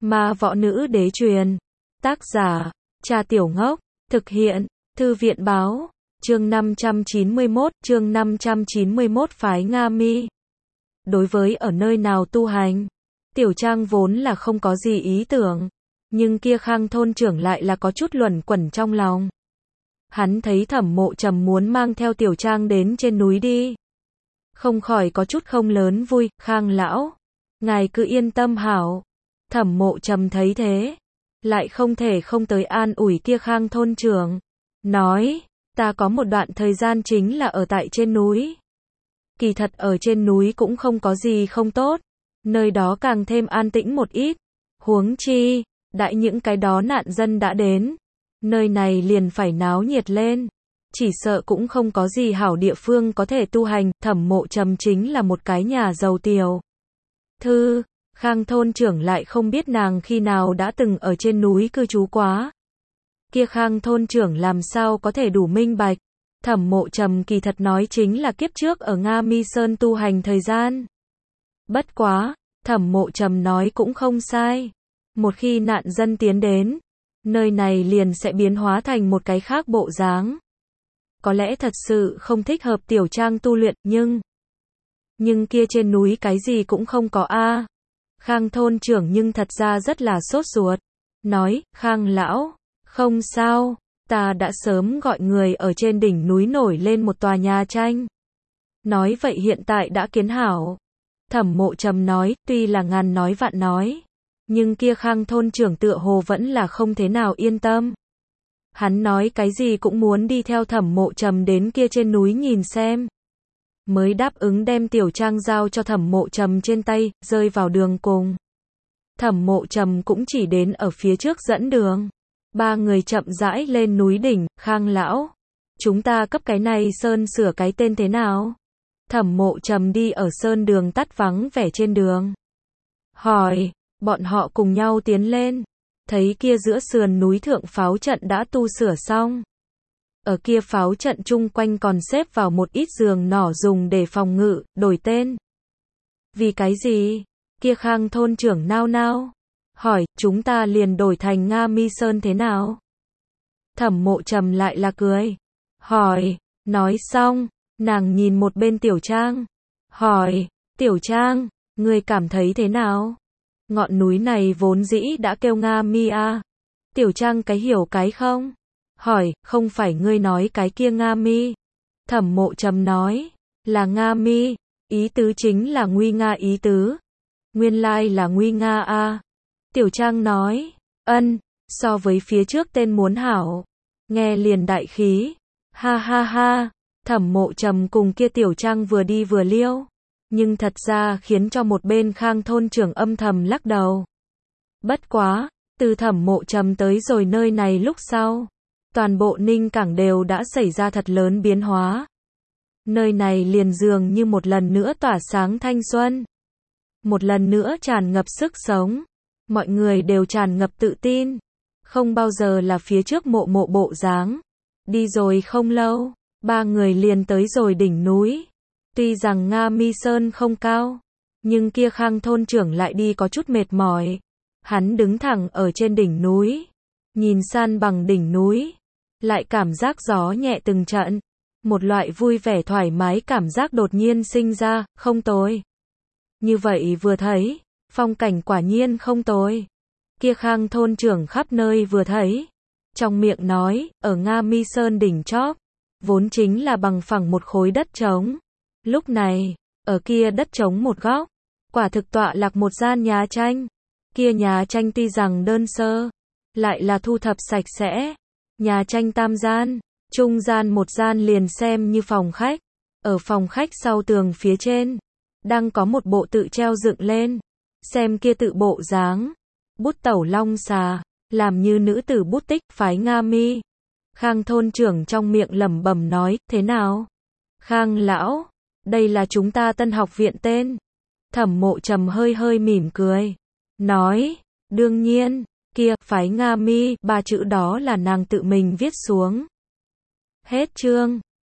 Ma võ nữ đế truyền. Tác giả, Trà Tiểu Ngốc. Thực hiện, Thư viện báo. Chương 591 phái Nga Mi. Đối với ở nơi nào tu hành, Tiểu Trang vốn là không có gì ý tưởng, nhưng kia Khang thôn trưởng lại là có chút luẩn quẩn trong lòng. Hắn thấy Thẩm Mộ Trầm muốn mang theo Tiểu Trang đến trên núi đi, không khỏi có chút không lớn vui. Khang lão, ngài cứ yên tâm hảo. Thẩm Mộ Trầm thấy thế, lại không thể không tới an ủi kia Khang thôn trưởng, nói, ta có một đoạn thời gian chính là ở tại trên núi. Kỳ thật ở trên núi cũng không có gì không tốt, nơi đó càng thêm an tĩnh một ít. Huống chi, đại những cái đó nạn dân đã đến, nơi này liền phải náo nhiệt lên. Chỉ sợ cũng không có gì hảo địa phương có thể tu hành. Thẩm Mộ Trầm chính là một cái nhà giàu tiểu thư. Khang thôn trưởng lại không biết nàng khi nào đã từng ở trên núi cư trú quá. Kia Khang thôn trưởng làm sao có thể đủ minh bạch. Thẩm Mộ Trầm kỳ thật nói chính là kiếp trước ở Nga Mi Sơn tu hành thời gian. Bất quá, Thẩm Mộ Trầm nói cũng không sai. Một khi nạn dân tiến đến, nơi này liền sẽ biến hóa thành một cái khác bộ dáng. Có lẽ thật sự không thích hợp Tiểu Trang tu luyện, nhưng kia trên núi cái gì cũng không có a. Khang thôn trưởng nhưng thật ra rất là sốt ruột, nói, Khang lão, không sao, ta đã sớm gọi người ở trên đỉnh núi nổi lên một tòa nhà tranh. Nói vậy hiện tại đã kiến hảo. Thẩm Mộ Trầm nói, tuy là ngàn nói vạn nói, nhưng kia Khang thôn trưởng tựa hồ vẫn là không thế nào yên tâm. Hắn nói cái gì cũng muốn đi theo Thẩm Mộ Trầm đến kia trên núi nhìn xem. Mới đáp ứng đem Tiểu Trang giao cho Thẩm Mộ Trầm trên tay, rơi vào đường cùng. Thẩm Mộ Trầm cũng chỉ đến ở phía trước dẫn đường. Ba người chậm rãi lên núi đỉnh. Khang lão, chúng ta cấp cái này sơn sửa cái tên thế nào? Thẩm Mộ Trầm đi ở sơn đường tắt vắng vẻ trên đường, hỏi. Bọn họ cùng nhau tiến lên, thấy kia giữa sườn núi thượng pháo trận đã tu sửa xong. Ở kia pháo trận chung quanh còn xếp vào một ít giường nỏ dùng để phòng ngự. Đổi tên. Vì cái gì? Kia Khang thôn trưởng nao nao, hỏi, chúng ta liền đổi thành Nga Mi Sơn thế nào? Thẩm Mộ Trầm lại là cười, hỏi. Nói xong, nàng nhìn một bên Tiểu Trang, hỏi, Tiểu Trang, ngươi cảm thấy thế nào? Ngọn núi này vốn dĩ đã kêu Nga Mi a. Tiểu Trang cái hiểu cái không? Hỏi, không phải ngươi nói cái kia Nga Mi. Thẩm Mộ Trầm nói, là Nga Mi, ý tứ chính là nguy nga ý tứ. Nguyên lai là nguy nga a. Tiểu Trang nói, ân, so với phía trước tên muốn hảo, nghe liền đại khí. Ha ha ha. Thẩm Mộ Trầm cùng kia Tiểu Trang vừa đi vừa liêu, nhưng thật ra khiến cho một bên Khang thôn trưởng âm thầm lắc đầu. Bất quá, từ Thẩm Mộ Trầm tới rồi nơi này lúc sau, toàn bộ Ninh Cảng đều đã xảy ra thật lớn biến hóa. Nơi này liền dường như một lần nữa tỏa sáng thanh xuân, một lần nữa tràn ngập sức sống. Mọi người đều tràn ngập tự tin, không bao giờ là phía trước mộ bộ dáng. Đi rồi không lâu, ba người liền tới rồi đỉnh núi. Tuy rằng Nga Mi Sơn không cao, nhưng kia Khang thôn trưởng lại đi có chút mệt mỏi. Hắn đứng thẳng ở trên đỉnh núi, nhìn san bằng đỉnh núi, lại cảm giác gió nhẹ từng trận. Một loại vui vẻ thoải mái cảm giác đột nhiên sinh ra. Không tồi. Như vậy vừa thấy, phong cảnh quả nhiên không tồi. Kia Khang thôn trưởng khắp nơi vừa thấy, trong miệng nói, ở Nga Mi Sơn đỉnh chóp, vốn chính là bằng phẳng một khối đất trống. Lúc này, ở kia đất trống một góc, quả thực tọa lạc một gian nhà tranh. Kia nhà tranh tuy rằng đơn sơ, lại là thu thập sạch sẽ. Nhà tranh tam gian, trung gian một gian liền xem như phòng khách. Ở phòng khách sau tường phía trên, đang có một bộ tự treo dựng lên. Xem kia tự bộ dáng, bút tẩu long xà, làm như nữ tử bút tích phái Nga Mi. Khang thôn trưởng trong miệng lẩm bẩm nói, thế nào? Khang lão, đây là chúng ta tân học viện tên. Thẩm Mộ Trầm hơi hơi mỉm cười, nói, đương nhiên, kia, phái Nga Mi, ba chữ đó là nàng tự mình viết xuống. Hết chương.